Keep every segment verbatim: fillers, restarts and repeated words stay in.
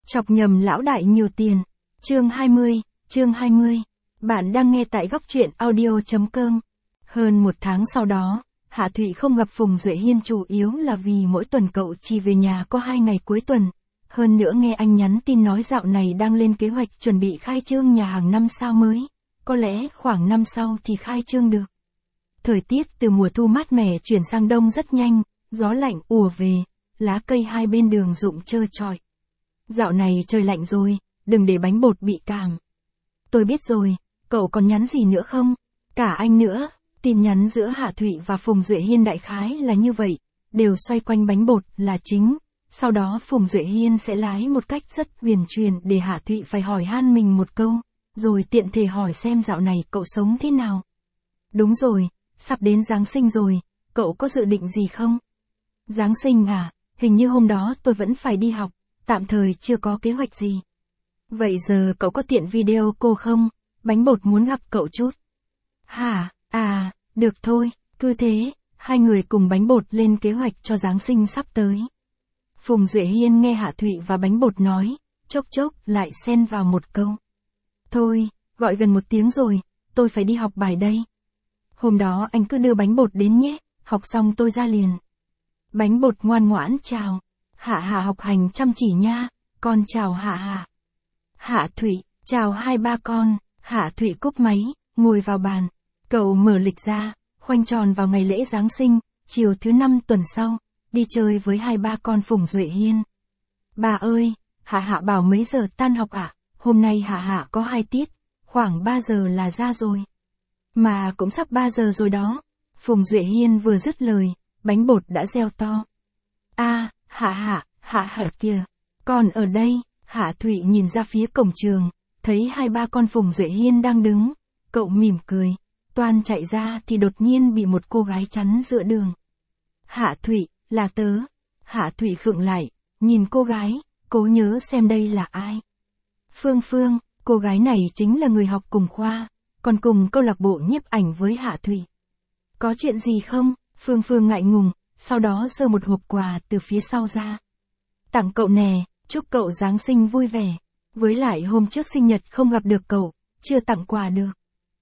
Chọc nhầm lão đại nhiều tiền. Chương hai mươi, chương hai mươi. Bạn đang nghe tại góc truyện audio chấm com. Hơn một tháng sau đó, Hạ Thụy không gặp Phùng Duệ Hiên chủ yếu là vì mỗi tuần cậu chỉ về nhà có hai ngày cuối tuần. Hơn nữa nghe anh nhắn tin nói dạo này đang lên kế hoạch chuẩn bị khai trương nhà hàng năm sao mới. Có lẽ khoảng năm sau thì khai trương được. Thời tiết từ mùa thu mát mẻ chuyển sang đông rất nhanh, gió lạnh ùa về, lá cây hai bên đường rụng trơ trọi. Dạo này trời lạnh rồi, đừng để bánh bột bị cảm. Tôi biết rồi, cậu còn nhắn gì nữa không? Cả anh nữa. Tin nhắn giữa Hạ Thụy và Phùng Duệ Hiên đại khái là như vậy, đều xoay quanh bánh bột là chính. Sau đó Phùng Duệ Hiên sẽ lái một cách rất huyền truyền để Hạ Thụy phải hỏi han mình một câu, rồi tiện thể hỏi xem dạo này cậu sống thế nào. Đúng rồi, sắp đến Giáng sinh rồi, cậu có dự định gì không? Giáng sinh à, hình như hôm đó tôi vẫn phải đi học, tạm thời chưa có kế hoạch gì. Vậy giờ cậu có tiện video cô không? Bánh bột muốn gặp cậu chút. Hả? À, được thôi, cứ thế, hai người cùng bánh bột lên kế hoạch cho Giáng sinh sắp tới. Phùng Duệ Hiên nghe Hạ Thụy và bánh bột nói, chốc chốc lại xen vào một câu. Thôi, gọi gần một tiếng rồi, tôi phải đi học bài đây. Hôm đó anh cứ đưa bánh bột đến nhé, học xong tôi ra liền. Bánh bột ngoan ngoãn chào. Hạ Hạ học hành chăm chỉ nha, con chào Hạ Hạ. Hạ Thụy, chào hai ba con. Hạ Thụy cúp máy, ngồi vào bàn. Cậu mở lịch ra, khoanh tròn vào ngày lễ Giáng sinh, chiều thứ năm tuần sau, đi chơi với hai ba con Phùng Duệ Hiên. Bà ơi, Hạ Hạ bảo mấy giờ tan học ạ? À? Hôm nay Hạ Hạ có hai tiết, khoảng ba giờ là ra rồi. Mà cũng sắp ba giờ rồi đó. Phùng Duệ Hiên vừa dứt lời, bánh bột đã reo to. A, à, Hạ Hạ, Hạ Hạ kìa, còn ở đây. Hạ Thụy nhìn ra phía cổng trường, thấy hai ba con Phùng Duệ Hiên đang đứng. Cậu mỉm cười, toan chạy ra thì đột nhiên bị một cô gái chắn giữa đường. Hạ Thụy, là tớ. Hạ Thụy khựng lại, nhìn cô gái, cố nhớ xem đây là ai. Phương Phương, cô gái này chính là người học cùng khoa, còn cùng câu lạc bộ nhiếp ảnh với Hạ Thụy. Có chuyện gì không? Phương Phương ngại ngùng, sau đó giơ một hộp quà từ phía sau ra. Tặng cậu nè, chúc cậu Giáng sinh vui vẻ. Với lại hôm trước sinh nhật không gặp được cậu, chưa tặng quà được.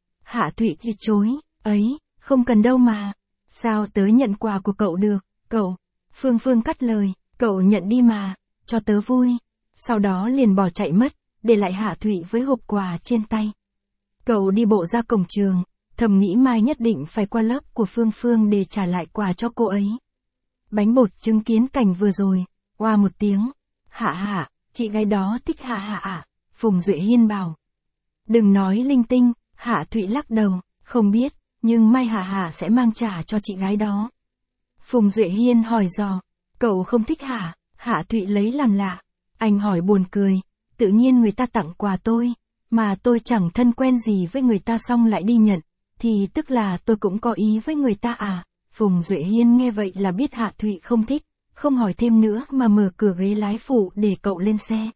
Hạ Thụy thì chối, ấy, không cần đâu mà. Sao tớ nhận quà của cậu được, cậu? Phương Phương cắt lời, cậu nhận đi mà, cho tớ vui. Sau đó liền bỏ chạy mất, để lại Hạ Thụy với hộp quà trên tay. Cậu đi bộ ra cổng trường, thầm nghĩ mai nhất định phải qua lớp của Phương Phương để trả lại quà cho cô ấy. Bánh bột chứng kiến cảnh vừa rồi, oa một tiếng. Hạ Hạ, chị gái đó thích Hạ Hạ à? Phùng Duệ Hiên bảo. Đừng nói linh tinh. Hạ Thụy lắc đầu, không biết, nhưng mai Hạ Hạ sẽ mang trả cho chị gái đó. Phùng Duệ Hiên hỏi dò, cậu không thích hả? Hạ Thụy lấy làm lạ. Anh hỏi buồn cười, tự nhiên người ta tặng quà tôi, mà tôi chẳng thân quen gì với người ta xong lại đi nhận, thì tức là tôi cũng có ý với người ta à? Phùng Duệ Hiên nghe vậy là biết Hạ Thụy không thích, không hỏi thêm nữa mà mở cửa ghế lái phụ để cậu lên xe.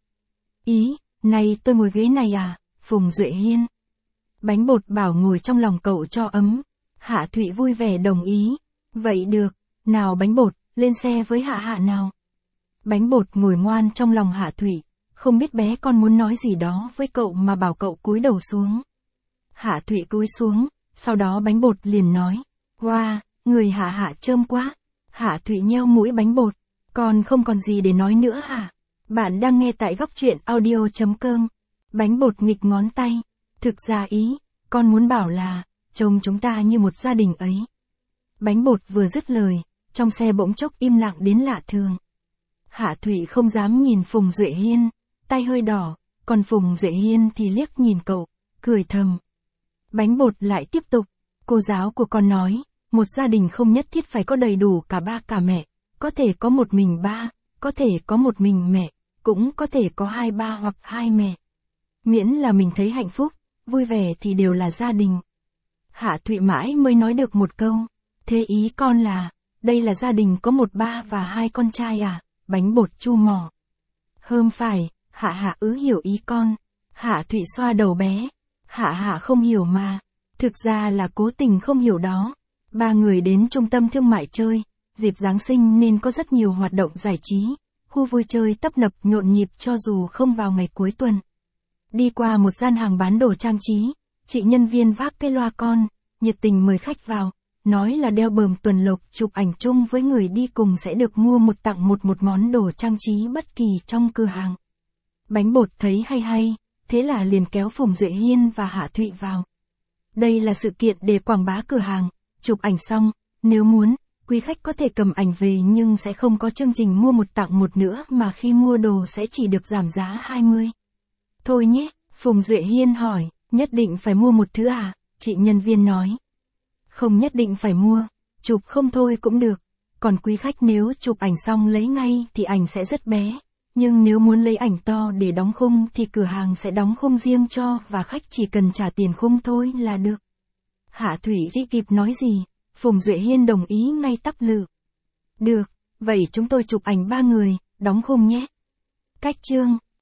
Ý, này tôi ngồi ghế này à? Phùng Duệ Hiên. Bánh bột bảo ngồi trong lòng cậu cho ấm. Hạ Thụy vui vẻ đồng ý. Vậy được, nào bánh bột, lên xe với Hạ Hạ nào. Bánh bột ngồi ngoan trong lòng Hạ Thụy, không biết bé con muốn nói gì đó với cậu mà bảo cậu cúi đầu xuống. Hạ Thụy cúi xuống, sau đó bánh bột liền nói, wow, người Hạ Hạ chơm quá. Hạ Thụy nheo mũi bánh bột, còn không còn gì để nói nữa hả? Bạn đang nghe tại góc truyện audio chấm com. Bánh bột nghịch ngón tay. Thực ra ý, con muốn bảo là, trông chúng ta như một gia đình ấy. Bánh bột vừa dứt lời, trong xe bỗng chốc im lặng đến lạ thường. Hạ Thụy không dám nhìn Phùng Duệ Hiên, tay hơi đỏ, còn Phùng Duệ Hiên thì liếc nhìn cậu, cười thầm. Bánh bột lại tiếp tục, cô giáo của con nói, một gia đình không nhất thiết phải có đầy đủ cả ba cả mẹ, có thể có một mình ba, có thể có một mình mẹ, cũng có thể có hai ba hoặc hai mẹ. Miễn là mình thấy hạnh phúc, vui vẻ thì đều là gia đình. Hạ Thụy mãi mới nói được một câu. Thế ý con là, đây là gia đình có một ba và hai con trai à? Bánh bột chu mỏ. Hơm phải, Hạ Hạ ứ hiểu ý con. Hạ Thụy xoa đầu bé. Hạ Hạ không hiểu mà. Thực ra là cố tình không hiểu đó. Ba người đến trung tâm thương mại chơi, dịp Giáng sinh nên có rất nhiều hoạt động giải trí. khu vui chơi tấp nập nhộn nhịp cho dù không vào ngày cuối tuần. Đi qua một gian hàng bán đồ trang trí, chị nhân viên vác cái loa con, nhiệt tình mời khách vào, nói là đeo bờm tuần lộc chụp ảnh chung với người đi cùng sẽ được mua một tặng một một món đồ trang trí bất kỳ trong cửa hàng. Bánh bột thấy hay hay, thế là liền kéo Phùng Duệ Hiên và Hạ Thụy vào. Đây là sự kiện để quảng bá cửa hàng, chụp ảnh xong, nếu muốn, quý khách có thể cầm ảnh về nhưng sẽ không có chương trình mua một tặng một nữa mà khi mua đồ sẽ chỉ được giảm giá hai mươi. Thôi nhé, Phùng Duệ Hiên hỏi, nhất định phải mua một thứ à? Chị nhân viên nói. Không nhất định phải mua, chụp không thôi cũng được. Còn quý khách nếu chụp ảnh xong lấy ngay thì ảnh sẽ rất bé. Nhưng nếu muốn lấy ảnh to để đóng khung thì cửa hàng sẽ đóng khung riêng cho và khách chỉ cần trả tiền khung thôi là được. Hạ Thụy chỉ kịp nói gì, Phùng Duệ Hiên đồng ý ngay tắp lự. Được, vậy chúng tôi chụp ảnh ba người, đóng khung nhé. Cách chương